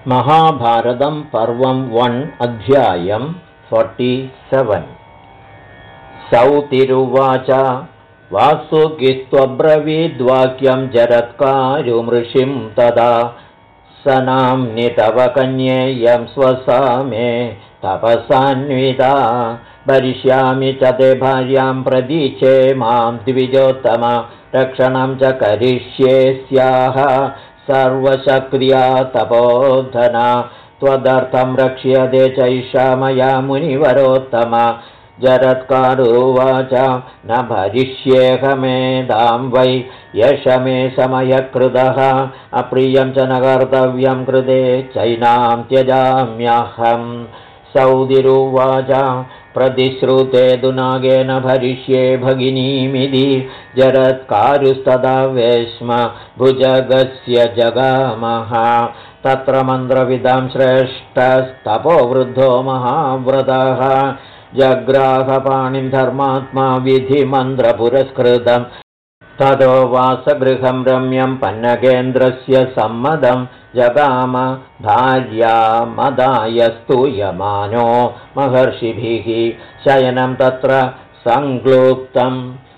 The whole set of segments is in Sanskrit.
महाभारतं पर्वं 1 अध्यायं 47। सौतिरुवाच वासुकिस्त्वब्रवीद्वाक्यं जरत्कारुमृषिं तदा स नाम्नि तव कन्येयं स्वसा मे तपसान्विता भरिष्यामि च ते भार्यां प्रदीचे मां द्विजोत्तम रक्षणं च करिष्ये स्याः सर्वशक्रिया तपोधना त्वदर्थं रक्ष्यते चैषा मया मुनिवरोत्तम जरत्कारुवाच न भरिष्येऽहमेदां वै यश मे समयकृतः अप्रियं च न कर्तव्यं कृते चैनां त्यजाम्यहम् सौदिरुवाच प्रतिश्रुते दुनागेन भरिष्ये भगिनीमिति जरत्कारुस्तदा वेश्म भुजगस्य जगामः तत्र मन्त्रविदां श्रेष्ठस्तपोवृद्धो महाव्रतः जग्राहपाणिं धर्मात्मा विधिमन्त्रपुरस्कृतं ततो वासगृहं रम्यं पन्नगेन्द्रस्य सम्मदं जगाम भार्यामदाय स्तूयमानो महर्षिभिः शयनं तत्र संक्लुप्तं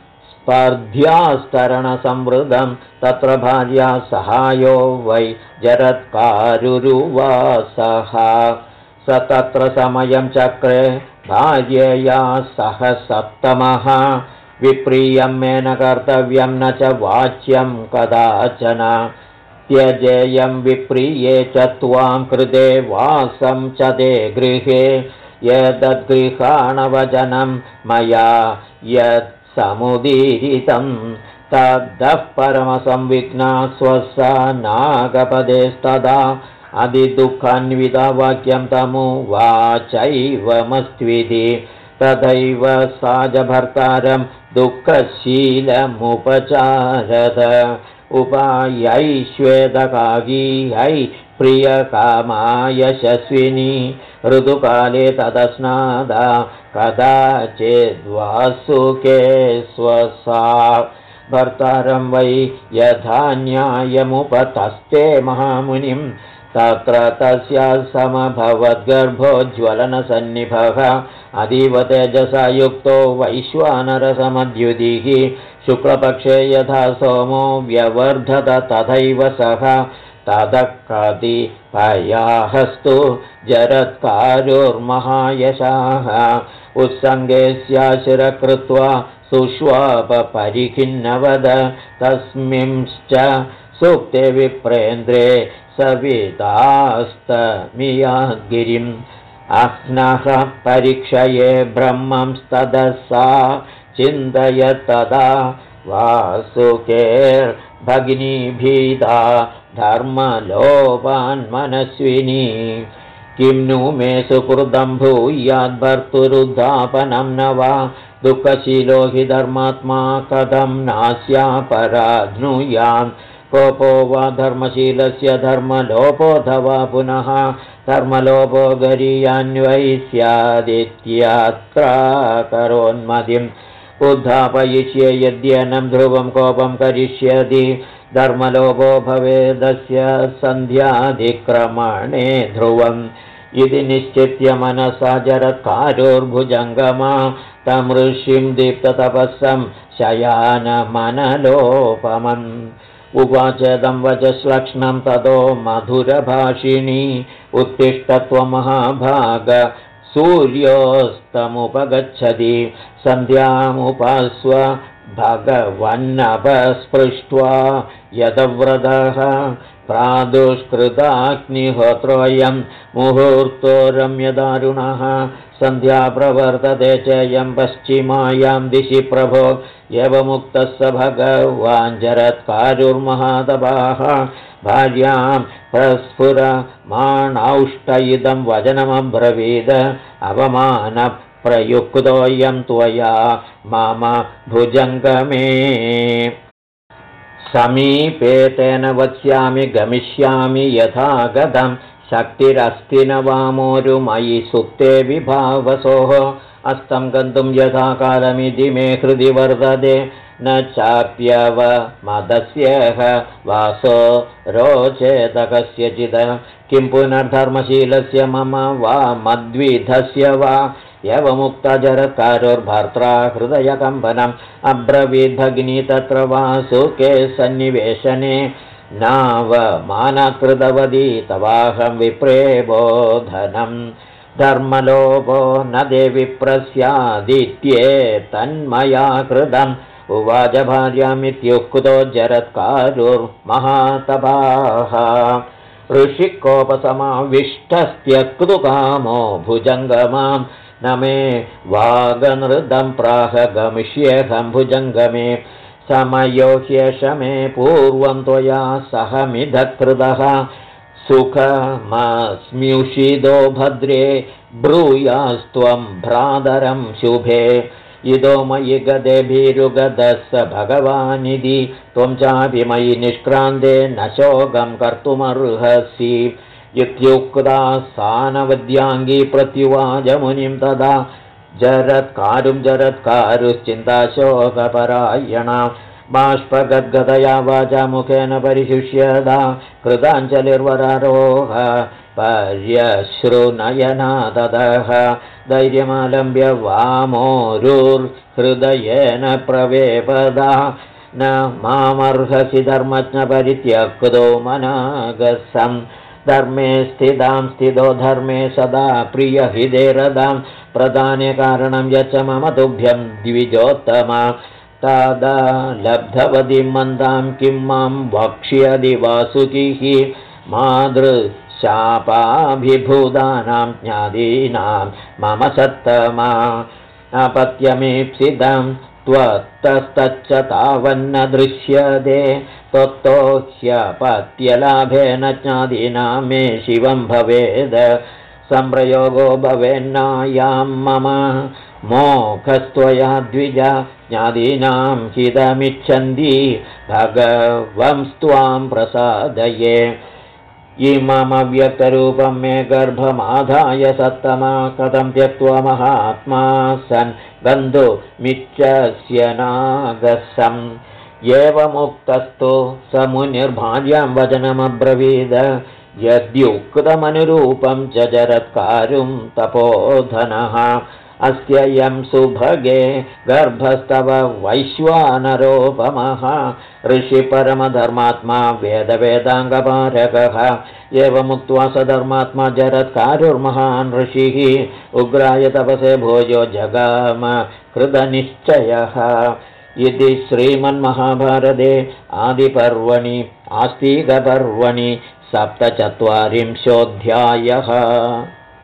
स्पर्ध्यास्तरणसंवृतं तत्र भार्या सहायो वै जरत्कारुरुवासः स तत्र समयं चक्रे भार्यया सह सप्तमः विप्रियं मे न कर्तव्यं न च वाच्यं कदाचन त्यजेयं विप्रिये च त्वां कृते वासं च ते गृहे यद्गृहाणवचनं मया यत् समुदीरितं तद्दः परमसंविघ्ना स्वसा नागपदेस्तदा अधिदुःखान्विता वाक्यं तमुवाचैवमस्त्विति तथैव सा च भर्तारं दुःखशीलमुपचारत उपायै श्वेतकाकीयै प्रियकामा यशस्विनी ऋतुकाले तदस्नादा कदाचिद्वासुके स्वसा भर्तारं वै यथा न्यायमुपतस्ते महामुनिं तत्र तस्या समभवद्गर्भोज्ज्वलनसन्निभः अतीव तेजसा युक्तो वैश्वानरसमद्युतिः शुक्लपक्षे यथा सोमो व्यवर्धत तथैव सः ततः कतिपयास्तु जरत्कारुर्महायशाः उत्सङ्गे स्याशिरः कृत्वा सुष्वापपरिखिन्नवद तस्मिंश्च सूक्ते विप्रेन्द्रे सवितास्तमियागिरिम् अह्नः परीक्षये ब्रह्मंस्तदसा चिन्तयत्तदा वासुकेर्भगिनीभीता धर्मलोपान्मनस्विनी किं नु मे सुकृतं भूयाद्भर्तुरुद्धापनं न वा दुःखशीलो हि धर्मात्मा कथं नास्यापराध्नुयाम् कोपो वा धर्मशीलस्य धर्मलोपोऽथवा पुनः धर्मलोपो गरीयान्वै स्यादित्यत्राकरोन्मदिम् उद्धापयिष्ये यद्यनं ध्रुवं कोपं करिष्यति धर्मलोपो भवेदस्य सन्ध्याधिक्रमणे ध्रुवम् इति निश्चित्य मनसा जरत्कारुर्भुजङ्गमा तं ऋषिं दीप्ततपस्सं शयानमनलोपमम् उवाचेदं वचश्लक्ष्णं ततो मधुरभाषिणी उत्तिष्ठत्वमहाभाग सूर्योस्तमुपगच्छति सन्ध्यामुपास्व भगवन्नपस्पृष्ट्वा यदव्रतः प्रादुष्कृताग्निहोत्रोऽयं मुहूर्तो रम्यदारुणः सन्ध्या प्रवर्तते चेयं पश्चिमायां दिशि प्रभो एवमुक्तः स भगवान् जरत्कारुर्महातपाः भार्यां प्रस्फुरमाणौष्टयिदं वचनमब्रवीद अवमानप्रयुक्तोऽयं त्वया मम भुजङ्गमे समीपे तेन वत्स्यामि गमिष्यामि यथा गतं शक्तिरस्ति न वामोरुमयि सुप्ते विभावसोः अस्तं गन्तुं यथा कालमिति मे हृदि वर्तते न चाप्यवमदस्यः वासो रोचेत कस्यचित् किं पुनर्धर्मशीलस्य मम वा मद्विधस्य वा एवमुक्तजरत्कारोर्भर्त्रा हृदयकम्पनम् अब्रवीद्भगिनी तत्र वासुके सन्निवेशने नावमानकृतवती तवाहं विप्रे बोधनम् धर्मलोभो न देवि प्रस्यादित्ये तन्मया कृतम् उवाच भार्यामित्युक्तो जरत्कारुर्महातपाः ऋषिकोपसमाविष्टस्त्यक्तुकामो भुजङ्गमां न मे वागनृदं प्राह गमिष्येऽहं भुजङ्गमे समयो ह्येष मे पूर्वं त्वया सहमिधकृतः सुखमस्म्युषिदो भद्रे ब्रूयास्त्वं भ्रातरं शुभे इदो मयि गदे भीरुगदः स भगवानिधि त्वं चापि मयि निष्क्रान्ते न शोकं कर्तुमर्हसि इत्युक्ता सानवद्याङ्गी प्रत्युवाच मुनिं तदा जरत्कारुश्चिन्ताशोकपरायणा बाष्पगद्गदया वाचा मुखेन परिशुष्यदा कृताञ्जलिर्वरारोह पर्यश्रुनयना ततः धैर्यमालम्ब्य वामोरुर्हृदयेन प्रवेपदा न मामर्हसि धर्मज्ञ परित्यक्तो मनागसं धर्मे स्थितां स्थितो धर्मे सदा प्रियहिदेरदां प्रदाने कारणं यच्च मम तुभ्यं द्विजोत्तमा तदा लब्धवतीं मन्दां किं मां वक्ष्यदि वासुकिः मातृशापाभिभूतानां ज्ञादीनां मम सत्तमा अपत्यमीप्सितं त्वत्तस्तच्च तावन्न दृश्यते त्वत्तो ह्यपत्यलाभेन ज्ञादीनां मे शिवं भवेद सम्प्रयोगो भवेन्नायां मम मोखस्त्वया द्विज ज्ञादीनां हितमिच्छन्ति भगवंस्त्वां प्रसादये इममव्यक्तरूपं मे गर्भमाधाय सत्तमा कथं त्यक्त्वा महात्मा सन् गन्तुमिच्छस्य नागसम् एवमुक्तस्तु स मुनिर्भार्यां वचनमब्रवीद यद्युक्तमनुरूपं च जरत्कारुं तपोधनः अस्त्ययं सुभगे गर्भस्तव वैश्वानरोपमः ऋषिपरमधर्मात्मा वेदवेदाङ्गपारकः एवमुक्त्वा स धर्मात्मा जरत्कारुर्महान् ऋषिः उग्राय तपसे भोजो जगाम कृतनिश्चयः इति श्रीमन्महाभारते आदिपर्वणि आस्तिकपर्वणि 47 अध्यायः।